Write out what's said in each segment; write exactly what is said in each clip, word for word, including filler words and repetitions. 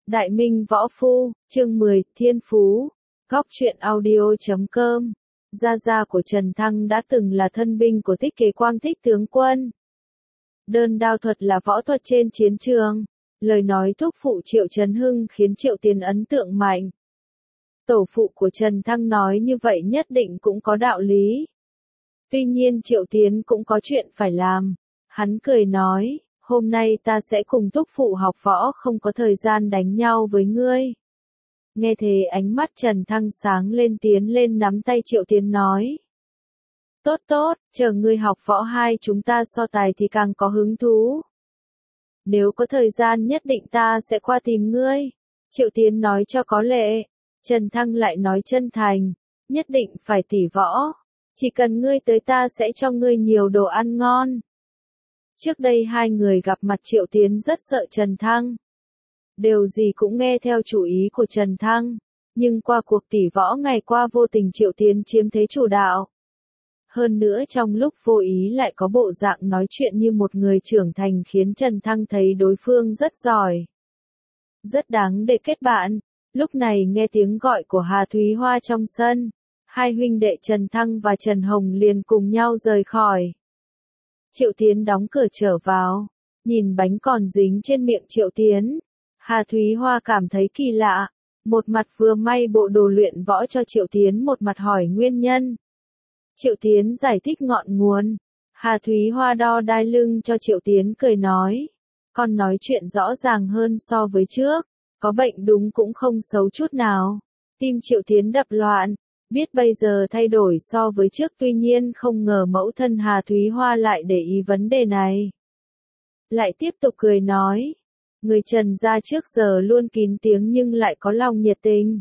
Đại Minh Võ Phu, chương mười, Thiên Phú, Góc truyện audio.com. Gia gia của Trần Thăng đã từng là thân binh của Thích Kế Quang Thích tướng quân. Đơn đao thuật là võ thuật trên chiến trường. Lời nói thúc phụ Triệu Trấn Hưng khiến Triệu Tiến ấn tượng mạnh. Tổ phụ của Trần Thăng nói như vậy nhất định cũng có đạo lý. Tuy nhiên Triệu Tiến cũng có chuyện phải làm. Hắn cười nói, hôm nay ta sẽ cùng thúc phụ học võ, không có thời gian đánh nhau với ngươi. Nghe thế ánh mắt Trần Thăng sáng lên, tiến lên nắm tay Triệu Tiến nói. Tốt tốt, chờ ngươi học võ hai chúng ta so tài thì càng có hứng thú. Nếu có thời gian nhất định ta sẽ qua tìm ngươi. Triệu Tiến nói cho có lệ. Trần Thăng lại nói chân thành, nhất định phải tỉ võ. Chỉ cần ngươi tới ta sẽ cho ngươi nhiều đồ ăn ngon. Trước đây hai người gặp mặt Triệu Tiến rất sợ Trần Thăng. Điều gì cũng nghe theo chủ ý của Trần Thăng. Nhưng qua cuộc tỉ võ ngày qua vô tình Triệu Tiến chiếm thế chủ đạo. Hơn nữa trong lúc vô ý lại có bộ dạng nói chuyện như một người trưởng thành khiến Trần Thăng thấy đối phương rất giỏi. Rất đáng để kết bạn. Lúc này nghe tiếng gọi của Hà Thúy Hoa trong sân. Hai huynh đệ Trần Thăng và Trần Hồng liền cùng nhau rời khỏi. Triệu Tiến đóng cửa trở vào. Nhìn bánh còn dính trên miệng Triệu Tiến. Hà Thúy Hoa cảm thấy kỳ lạ. Một mặt vừa may bộ đồ luyện võ cho Triệu Tiến, một mặt hỏi nguyên nhân. Triệu Tiến giải thích ngọn nguồn. Hà Thúy Hoa đo đai lưng cho Triệu Tiến cười nói. Con nói chuyện rõ ràng hơn so với trước. Có bệnh đúng cũng không xấu chút nào. Tim Triệu Tiến đập loạn. Biết bây giờ thay đổi so với trước, tuy nhiên không ngờ mẫu thân Hà Thúy Hoa lại để ý vấn đề này. Lại tiếp tục cười nói. Người Trần gia trước giờ luôn kín tiếng nhưng lại có lòng nhiệt tình.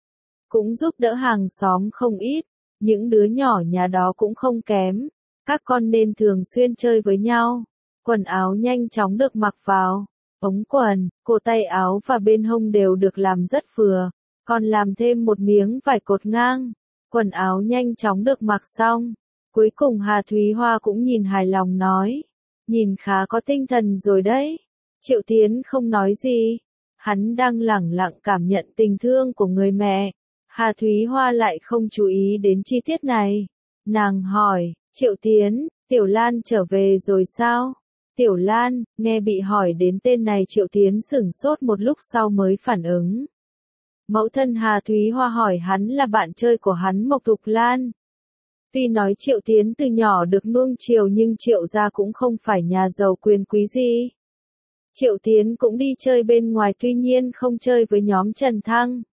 Cũng giúp đỡ hàng xóm không ít. Những đứa nhỏ nhà đó cũng không kém. Các con nên thường xuyên chơi với nhau. Quần áo nhanh chóng được mặc vào. Ống quần, cổ tay áo và bên hông đều được làm rất vừa. Còn làm thêm một miếng vải cột ngang. Quần áo nhanh chóng được mặc xong. Cuối cùng Hà Thúy Hoa cũng nhìn hài lòng nói. Nhìn khá có tinh thần rồi đấy. Triệu Tiến không nói gì. Hắn đang lẳng lặng cảm nhận tình thương của người mẹ. Hà Thúy Hoa lại không chú ý đến chi tiết này. Nàng hỏi, Triệu Tiến, Tiểu Lan trở về rồi sao? Tiểu Lan, nghe bị hỏi đến tên này Triệu Tiến sửng sốt một lúc sau mới phản ứng. Mẫu thân Hà Thúy Hoa hỏi hắn là bạn chơi của hắn Mộc Thục Lan. Tuy nói Triệu Tiến từ nhỏ được nuông chiều nhưng Triệu gia cũng không phải nhà giàu quyền quý gì. Triệu Tiến cũng đi chơi bên ngoài, tuy nhiên không chơi với nhóm Trần Thăng.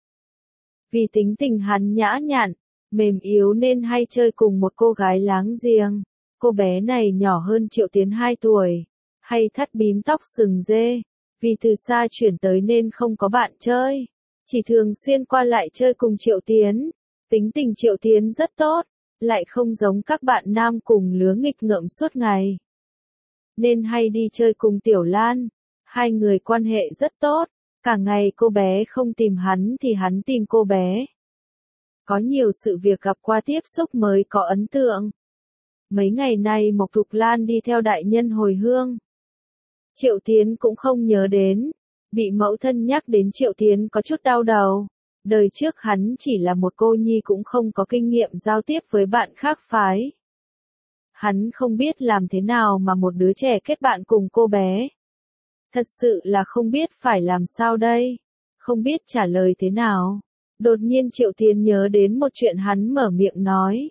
Vì tính tình hắn nhã nhặn, mềm yếu nên hay chơi cùng một cô gái láng giềng. Cô bé này nhỏ hơn Triệu Tiến hai tuổi, hay thắt bím tóc sừng dê. Vì từ xa chuyển tới nên không có bạn chơi. Chỉ thường xuyên qua lại chơi cùng Triệu Tiến. Tính tình Triệu Tiến rất tốt, lại không giống các bạn nam cùng lứa nghịch ngợm suốt ngày. Nên hay đi chơi cùng Tiểu Lan. Hai người quan hệ rất tốt. Cả ngày cô bé không tìm hắn thì hắn tìm cô bé. Có nhiều sự việc gặp qua tiếp xúc mới có ấn tượng. Mấy ngày nay Mộc Thục Lan đi theo đại nhân hồi hương. Triệu Tiến cũng không nhớ đến. Bị mẫu thân nhắc đến Triệu Tiến có chút đau đầu. Đời trước hắn chỉ là một cô nhi cũng không có kinh nghiệm giao tiếp với bạn khác phái. Hắn không biết làm thế nào mà một đứa trẻ kết bạn cùng cô bé. Thật sự là không biết phải làm sao đây. Không biết trả lời thế nào. Đột nhiên Triệu Tiến nhớ đến một chuyện, hắn mở miệng nói.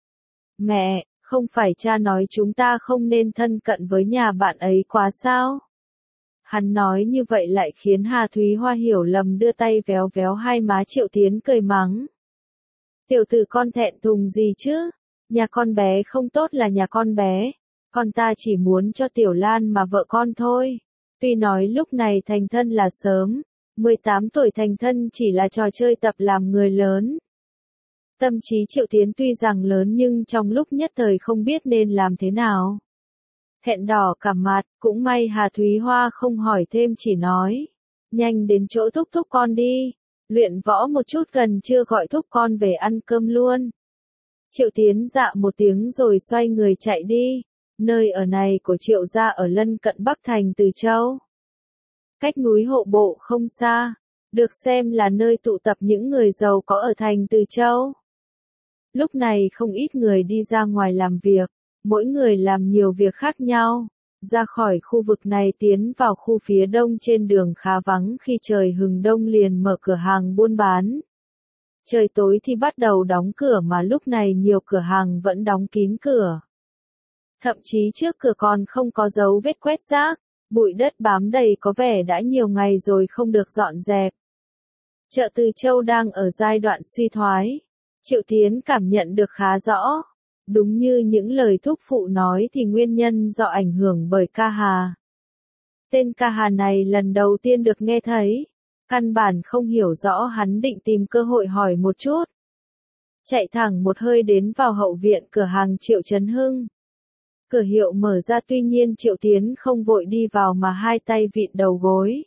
Mẹ, không phải cha nói chúng ta không nên thân cận với nhà bạn ấy quá sao? Hắn nói như vậy lại khiến Hà Thúy Hoa hiểu lầm, đưa tay véo véo hai má Triệu Tiến cười mắng. Tiểu tử con thẹn thùng gì chứ? Nhà con bé không tốt là nhà con bé. Con ta chỉ muốn cho Tiểu Lan mà vợ con thôi. Tuy nói lúc này thành thân là sớm, mười tám tuổi thành thân chỉ là trò chơi tập làm người lớn. Tâm trí Triệu Tiến tuy rằng lớn nhưng trong lúc nhất thời không biết nên làm thế nào. Thẹn đỏ cả mặt, cũng may Hà Thúy Hoa không hỏi thêm, chỉ nói. Nhanh đến chỗ thúc thúc con đi. Luyện võ một chút, gần trưa gọi thúc con về ăn cơm luôn. Triệu Tiến dạ một tiếng rồi xoay người chạy đi. Nơi ở này của Triệu gia ở lân cận Bắc thành Từ Châu. Cách núi Hộ Bộ không xa. được xem là nơi tụ tập những người giàu có ở thành Từ Châu. Lúc này không ít người đi ra ngoài làm việc, mỗi người làm nhiều việc khác nhau. Ra khỏi khu vực này tiến vào khu phía đông trên đường khá vắng, khi trời hừng đông liền mở cửa hàng buôn bán. Trời tối thì bắt đầu đóng cửa, mà lúc này nhiều cửa hàng vẫn đóng kín cửa. Thậm chí trước cửa còn không có dấu vết quét rác, bụi đất bám đầy, có vẻ đã nhiều ngày rồi không được dọn dẹp. Chợ Từ Châu đang ở giai đoạn suy thoái. Triệu Tiến cảm nhận được khá rõ. Đúng như những lời thúc phụ nói thì nguyên nhân do ảnh hưởng bởi ca hà. Tên ca hà này lần đầu tiên được nghe thấy. Căn bản không hiểu rõ, hắn định tìm cơ hội hỏi một chút. Chạy thẳng một hơi đến vào hậu viện cửa hàng Triệu Chấn Hưng. Cửa hiệu mở ra, tuy nhiên Triệu Tiến không vội đi vào mà hai tay vịn đầu gối.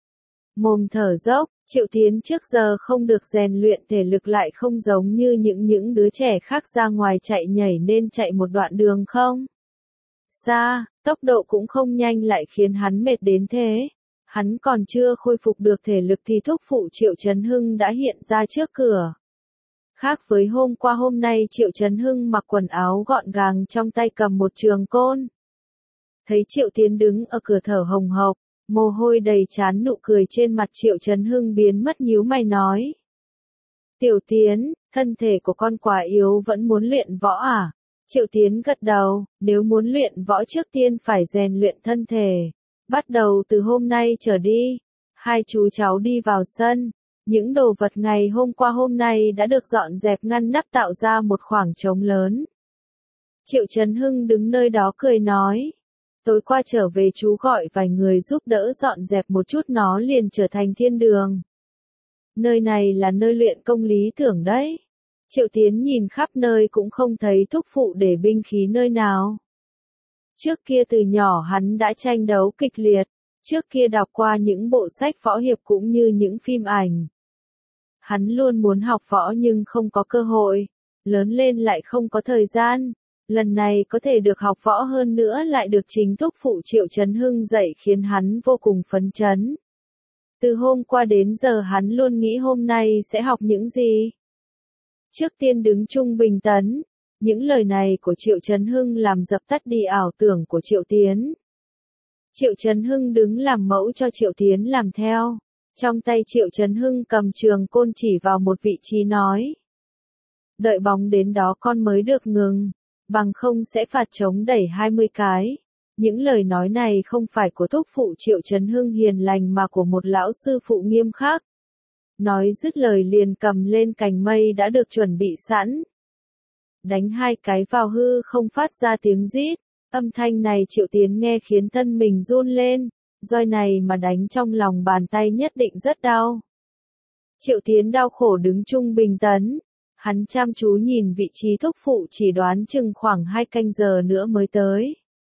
Mồm thở dốc. Triệu Tiến trước giờ không được rèn luyện thể lực, lại không giống như những những đứa trẻ khác ra ngoài chạy nhảy nên chạy một đoạn đường không xa, tốc độ cũng không nhanh lại khiến hắn mệt đến thế. Hắn còn chưa khôi phục được thể lực thì thúc phụ Triệu Chấn Hưng đã hiện ra trước cửa. Khác với hôm qua, hôm nay Triệu Chấn Hưng mặc quần áo gọn gàng, trong tay cầm một trường côn. Thấy Triệu Tiến đứng ở cửa thở hồng hộc, mồ hôi đầy trán, nụ cười trên mặt Triệu Chấn Hưng biến mất, nhíu mày nói. Tiểu Tiến, thân thể của con quá yếu, vẫn muốn luyện võ à? Triệu Tiến gật đầu, nếu muốn luyện võ trước tiên phải rèn luyện thân thể. Bắt đầu từ hôm nay trở đi. Hai chú cháu đi vào sân. Những đồ vật ngày hôm qua hôm nay đã được dọn dẹp ngăn nắp, tạo ra một khoảng trống lớn. Triệu Chấn Hưng đứng nơi đó cười nói. Tối qua trở về chú gọi vài người giúp đỡ dọn dẹp một chút, nó liền trở thành thiên đường. Nơi này là nơi luyện công lý tưởng đấy. Triệu Tiến nhìn khắp nơi cũng không thấy thúc phụ để binh khí nơi nào. Trước kia từ nhỏ hắn đã tranh đấu kịch liệt, trước kia đọc qua những bộ sách võ hiệp cũng như những phim ảnh. Hắn luôn muốn học võ nhưng không có cơ hội, lớn lên lại không có thời gian. Lần này có thể được học võ, hơn nữa lại được chính thúc phụ Triệu Chấn Hưng dạy, khiến hắn vô cùng phấn chấn. Từ hôm qua đến giờ hắn luôn nghĩ hôm nay sẽ học những gì. Trước tiên đứng trung bình tấn. Những lời này của Triệu Chấn Hưng làm dập tắt đi ảo tưởng của Triệu Tiến. Triệu Chấn Hưng đứng làm mẫu cho Triệu Tiến làm theo. Trong tay Triệu Chấn Hưng cầm trường côn chỉ vào một vị trí nói. Đợi bóng đến đó con mới được ngừng. Bằng không sẽ phạt trống đẩy hai mươi cái. Những lời nói này không phải của thúc phụ Triệu Chấn Hưng hiền lành mà của một lão sư phụ nghiêm khắc. Nói dứt lời liền cầm lên cành mây đã được chuẩn bị sẵn. Đánh hai cái vào hư không, phát ra tiếng rít. Âm thanh này Triệu Tiến nghe khiến thân mình run lên. Roi này mà đánh trong lòng bàn tay nhất định rất đau. Triệu Tiến đau khổ đứng trung bình tấn. Hắn chăm chú nhìn vị trí thúc phụ, chỉ đoán chừng khoảng hai canh giờ nữa mới tới.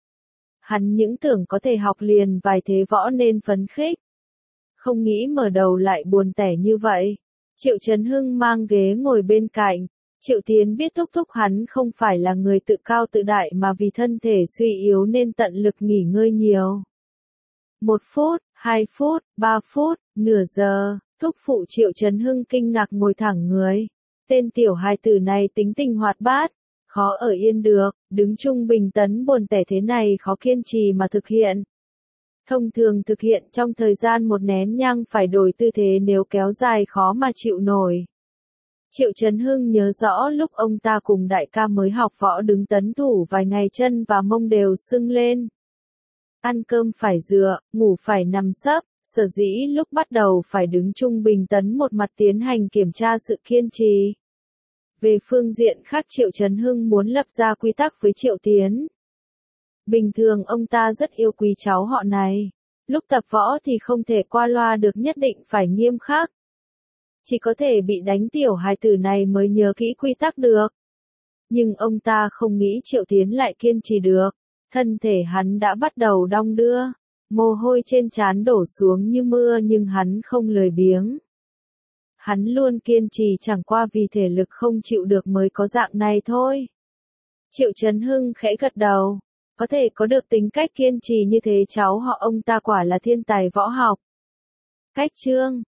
Hắn những tưởng có thể học liền vài thế võ nên phấn khích. Không nghĩ mở đầu lại buồn tẻ như vậy. Triệu Chấn Hưng mang ghế ngồi bên cạnh. Triệu Tiến biết thúc thúc hắn không phải là người tự cao tự đại, mà vì thân thể suy yếu nên tận lực nghỉ ngơi nhiều. Một phút, hai phút, ba phút, nửa giờ, thúc phụ Triệu Chấn Hưng kinh ngạc ngồi thẳng người. Tên tiểu hài tử này tính tình hoạt bát, khó ở yên được, đứng trung bình tấn buồn tẻ thế này khó kiên trì mà thực hiện. Thông thường thực hiện trong thời gian một nén nhang, phải đổi tư thế, nếu kéo dài khó mà chịu nổi. Triệu Chấn Hưng nhớ rõ lúc ông ta cùng đại ca mới học võ đứng tấn thủ vài ngày, chân và mông đều sưng lên. Ăn cơm phải dựa, ngủ phải nằm sấp, sở dĩ lúc bắt đầu phải đứng trung bình tấn, một mặt tiến hành kiểm tra sự kiên trì. Về phương diện khác, Triệu Chấn Hưng muốn lập ra quy tắc với Triệu Tiến. Bình thường ông ta rất yêu quý cháu họ này. Lúc tập võ thì không thể qua loa được, nhất định phải nghiêm khắc. Chỉ có thể bị đánh tiểu hài tử này mới nhớ kỹ quy tắc được. Nhưng ông ta không nghĩ Triệu Tiến lại kiên trì được. Thân thể hắn đã bắt đầu đong đưa. Mồ hôi trên trán đổ xuống như mưa, nhưng hắn không lười biếng. Hắn luôn kiên trì, chẳng qua vì thể lực không chịu được mới có dạng này thôi. Triệu Chấn Hưng khẽ gật đầu. Có thể có được tính cách kiên trì như thế, cháu họ ông ta quả là thiên tài võ học. Cách chương